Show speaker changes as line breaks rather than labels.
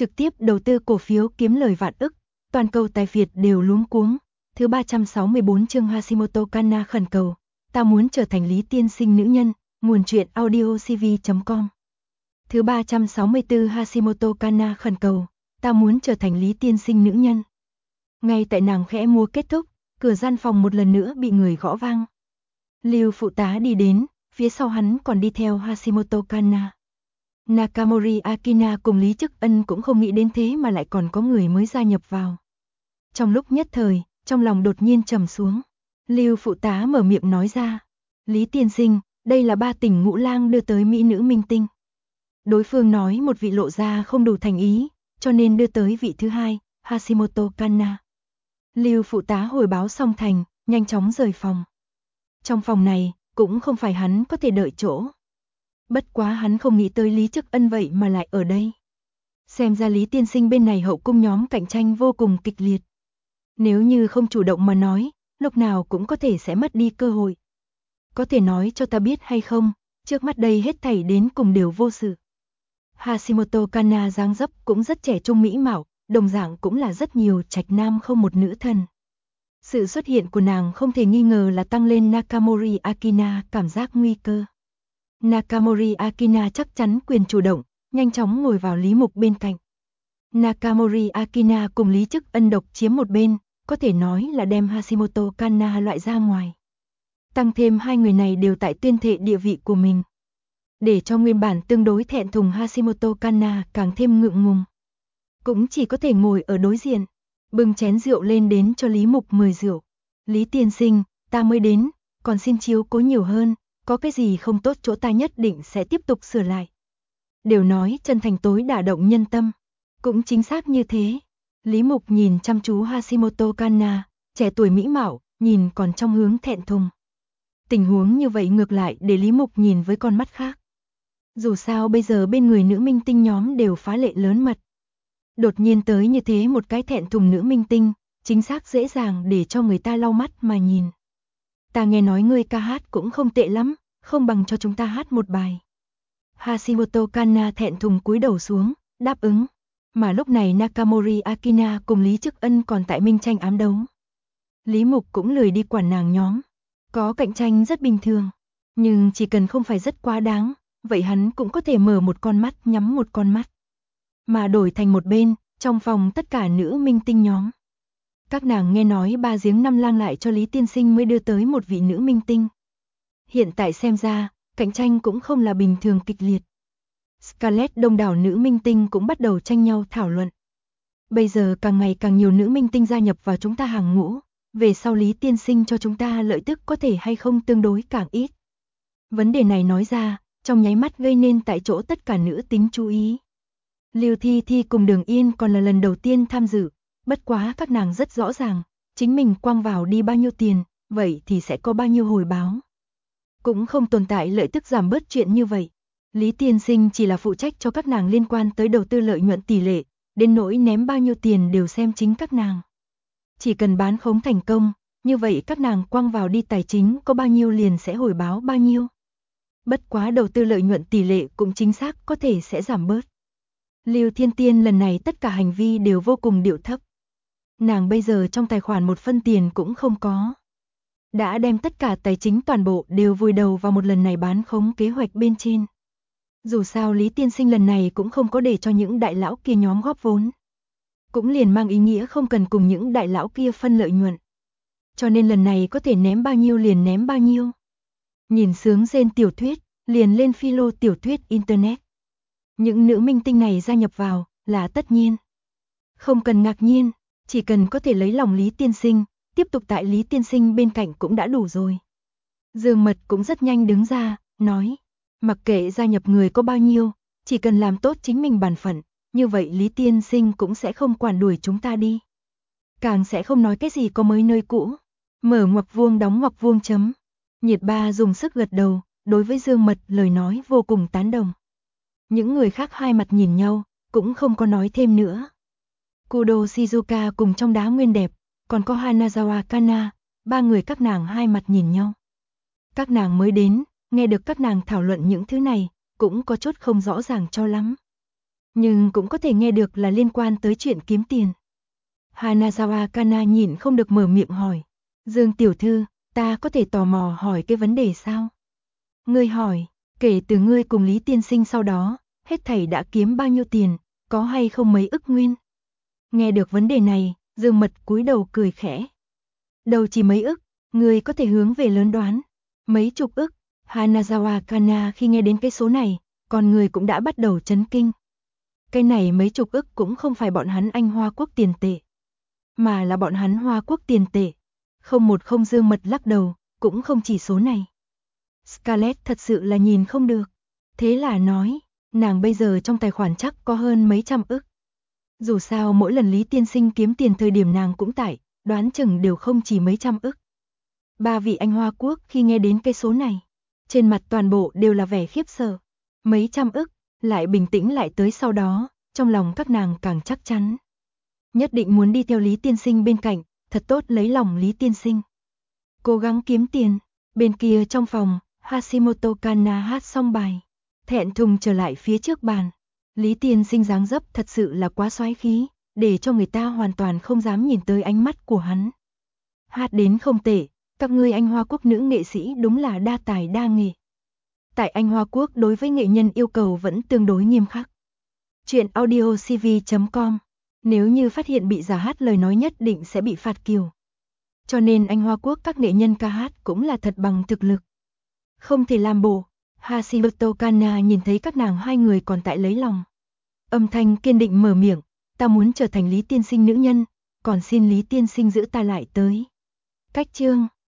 trực tiếp đầu tư cổ phiếu kiếm lời vạn ức, toàn cầu tài Việt đều luống cuống. Thứ 364 chương Hashimoto Kanna khẩn cầu, ta muốn trở thành Lý Tiên Sinh nữ nhân, nguồn truyện audiocv.com. Thứ 364 Hashimoto Kanna khẩn cầu, ta muốn trở thành Lý Tiên Sinh nữ nhân. Ngay tại nàng khẽ múa kết thúc, cửa gian phòng một lần nữa bị người gõ vang. Lưu phụ tá đi đến, phía sau hắn còn đi theo Hashimoto Kanna. Nakamori Akina cùng Lý Chức Ân cũng không nghĩ đến thế mà lại còn có người mới gia nhập vào. Trong lúc nhất thời, trong lòng đột nhiên trầm xuống. Lưu phụ tá mở miệng nói ra, Lý Tiên Sinh, đây là ba tỉnh Ngũ Lang đưa tới mỹ nữ minh tinh. Đối phương nói một vị lộ ra không đủ thành ý, cho nên đưa tới vị thứ hai, Hashimoto Kanna. Lưu phụ tá hồi báo xong thành, nhanh chóng rời phòng. Trong phòng này, cũng không phải hắn có thể đợi chỗ. Bất quá hắn không nghĩ tới Lý Chức Ân vậy mà lại ở đây. Xem ra Lý Tiên Sinh bên này hậu cung nhóm cạnh tranh vô cùng kịch liệt. Nếu như không chủ động mà nói, lúc nào cũng có thể sẽ mất đi cơ hội. Có thể nói cho ta biết hay không, trước mắt đây hết thảy đến cùng đều vô sự. Hashimoto Kanna dáng dấp cũng rất trẻ trung mỹ mạo, đồng dạng cũng là rất nhiều trạch nam không một nữ thần. Sự xuất hiện của nàng không thể nghi ngờ là tăng lên Nakamori Akina cảm giác nguy cơ. Nakamori Akina chắc chắn quyền chủ động, nhanh chóng ngồi vào Lý Mục bên cạnh. Nakamori Akina cùng Lý Chức Ân độc chiếm một bên, có thể nói là đem Hashimoto Kanna loại ra ngoài. Tăng thêm hai người này đều tại tuyên thệ địa vị của mình. Để cho nguyên bản tương đối thẹn thùng Hashimoto Kanna càng thêm ngượng ngùng. Cũng chỉ có thể ngồi ở đối diện, bưng chén rượu lên đến cho Lý Mục mời rượu. Lý Tiên Sinh, ta mới đến, còn xin chiếu cố nhiều hơn, có cái gì không tốt chỗ ta nhất định sẽ tiếp tục sửa lại. Đều nói chân thành tối đả động nhân tâm. Cũng chính xác như thế. Lý Mục nhìn chăm chú Hashimoto Kanna, trẻ tuổi mỹ mạo, nhìn còn trong hướng thẹn thùng. Tình huống như vậy ngược lại để Lý Mục nhìn với con mắt khác. Dù sao bây giờ bên người nữ minh tinh nhóm đều phá lệ lớn mật. Đột nhiên tới như thế một cái thẹn thùng nữ minh tinh, chính xác dễ dàng để cho người ta lau mắt mà nhìn. Ta nghe nói ngươi ca hát cũng không tệ lắm, không bằng cho chúng ta hát một bài. Hashimoto Kanna thẹn thùng cúi đầu xuống, đáp ứng. Mà lúc này Nakamori Akina cùng Lý Chức Ân còn tại minh tranh ám đấu. Lý Mục cũng lười đi quản nàng nhóm. Có cạnh tranh rất bình thường. Nhưng chỉ cần không phải rất quá đáng, vậy hắn cũng có thể mở một con mắt nhắm một con mắt. Mà đổi thành một bên, trong phòng tất cả nữ minh tinh nhóm. Các nàng nghe nói ba giếng năm lang lại cho Lý Tiên Sinh mới đưa tới một vị nữ minh tinh. Hiện tại xem ra, cạnh tranh cũng không là bình thường kịch liệt. Scarlett đông đảo nữ minh tinh cũng bắt đầu tranh nhau thảo luận. Bây giờ càng ngày càng nhiều nữ minh tinh gia nhập vào chúng ta hàng ngũ, về sau Lý Tiên Sinh cho chúng ta lợi tức có thể hay không tương đối càng ít. Vấn đề này nói ra, trong nháy mắt gây nên tại chỗ tất cả nữ tính chú ý. Lưu Thi Thi cùng Đường Yên còn là lần đầu tiên tham dự, bất quá các nàng rất rõ ràng, chính mình quăng vào đi bao nhiêu tiền, vậy thì sẽ có bao nhiêu hồi báo. Cũng không tồn tại lợi tức giảm bớt chuyện như vậy. Lý Tiên Sinh chỉ là phụ trách cho các nàng liên quan tới đầu tư lợi nhuận tỷ lệ, đến nỗi ném bao nhiêu tiền đều xem chính các nàng. Chỉ cần bán khống thành công, như vậy các nàng quăng vào đi tài chính có bao nhiêu liền sẽ hồi báo bao nhiêu. Bất quá đầu tư lợi nhuận tỷ lệ cũng chính xác có thể sẽ giảm bớt. Lưu Thiên Tiên lần này tất cả hành vi đều vô cùng điệu thấp. Nàng bây giờ trong tài khoản một phân tiền cũng không có. Đã đem tất cả tài chính toàn bộ đều vùi đầu vào một lần này bán khống kế hoạch bên trên. Dù sao Lý Tiên Sinh lần này cũng không có để cho những đại lão kia nhóm góp vốn. Cũng liền mang ý nghĩa không cần cùng những đại lão kia phân lợi nhuận. Cho nên lần này có thể ném bao nhiêu liền ném bao nhiêu. Nhìn sướng rên tiểu thuyết, liền lên philo tiểu thuyết Internet. Những nữ minh tinh này gia nhập vào, là tất nhiên. Không cần ngạc nhiên, chỉ cần có thể lấy lòng Lý Tiên Sinh, tiếp tục tại Lý Tiên Sinh bên cạnh cũng đã đủ rồi. Dương Mật cũng rất nhanh đứng ra, nói, mặc kệ gia nhập người có bao nhiêu, chỉ cần làm tốt chính mình bản phận, như vậy Lý Tiên Sinh cũng sẽ không quản đuổi chúng ta đi. Càng sẽ không nói cái gì có mới nơi cũ. Mở ngoặc vuông đóng ngoặc vuông chấm. Nhiệt Ba dùng sức gật đầu, đối với Dương Mật lời nói vô cùng tán đồng. Những người khác hai mặt nhìn nhau, cũng không có nói thêm nữa. Kudo Shizuka cùng trong đá nguyên đẹp, còn có Hanazawa Kana, ba người các nàng hai mặt nhìn nhau. Các nàng mới đến, nghe được các nàng thảo luận những thứ này, cũng có chút không rõ ràng cho lắm. nhưng cũng có thể nghe được là liên quan tới chuyện kiếm tiền. Hanazawa Kana nhịn không được mở miệng hỏi. Dương tiểu thư, ta có thể tò mò hỏi cái vấn đề sao? Ngươi hỏi, kể từ ngươi cùng Lý tiên sinh sau đó, hết thảy đã kiếm bao nhiêu tiền, có hay không mấy ức nguyên? Nghe được vấn đề này, Dương Mật cúi đầu cười khẽ. Đâu chỉ mấy ức, ngươi có thể hướng về lớn đoán. Mấy chục ức. Hanazawa Kana khi nghe đến cái số này, con người cũng đã bắt đầu chấn kinh. Cái này mấy chục ức cũng không phải bọn hắn Anh Hoa Quốc tiền tệ, mà là bọn hắn Hoa Quốc tiền tệ. Không một không Dương Mật lắc đầu, cũng không chỉ số này. Scarlett thật sự là nhìn không được. Thế là nói, nàng bây giờ trong tài khoản chắc có hơn mấy trăm ức. Dù sao mỗi lần Lý tiên sinh kiếm tiền thời điểm nàng cũng tại, đoán chừng đều không chỉ mấy trăm ức. Ba vị Anh Hoa Quốc khi nghe đến cái số này, trên mặt toàn bộ đều là vẻ khiếp sợ. Mấy trăm ức, lại bình tĩnh lại tới sau đó, trong lòng các nàng càng chắc chắn. Nhất định muốn đi theo Lý tiên sinh bên cạnh, thật tốt lấy lòng Lý tiên sinh. Cố gắng kiếm tiền. Bên kia trong phòng, Hashimoto Kana hát xong bài, thẹn thùng trở lại phía trước bàn. Lý tiên sinh dáng dấp thật sự là quá soái khí, để cho người ta hoàn toàn không dám nhìn tới ánh mắt của hắn. Hát đến không tệ, các ngươi Anh Hoa Quốc nữ nghệ sĩ đúng là đa tài đa nghệ. Tại Anh Hoa Quốc đối với nghệ nhân yêu cầu vẫn tương đối nghiêm khắc. Chuyện audiocv.com. Nếu như phát hiện bị giả hát lời nói nhất định sẽ bị phạt kiều. Cho nên Anh Hoa Quốc các nghệ nhân ca hát cũng là thật bằng thực lực. Không thể làm bộ. Hashimoto Kana nhìn thấy các nàng hai người còn tại lấy lòng. Âm thanh kiên định mở miệng, ta muốn trở thành Lý tiên sinh nữ nhân, còn xin Lý tiên sinh giữ ta lại tới. Cách chương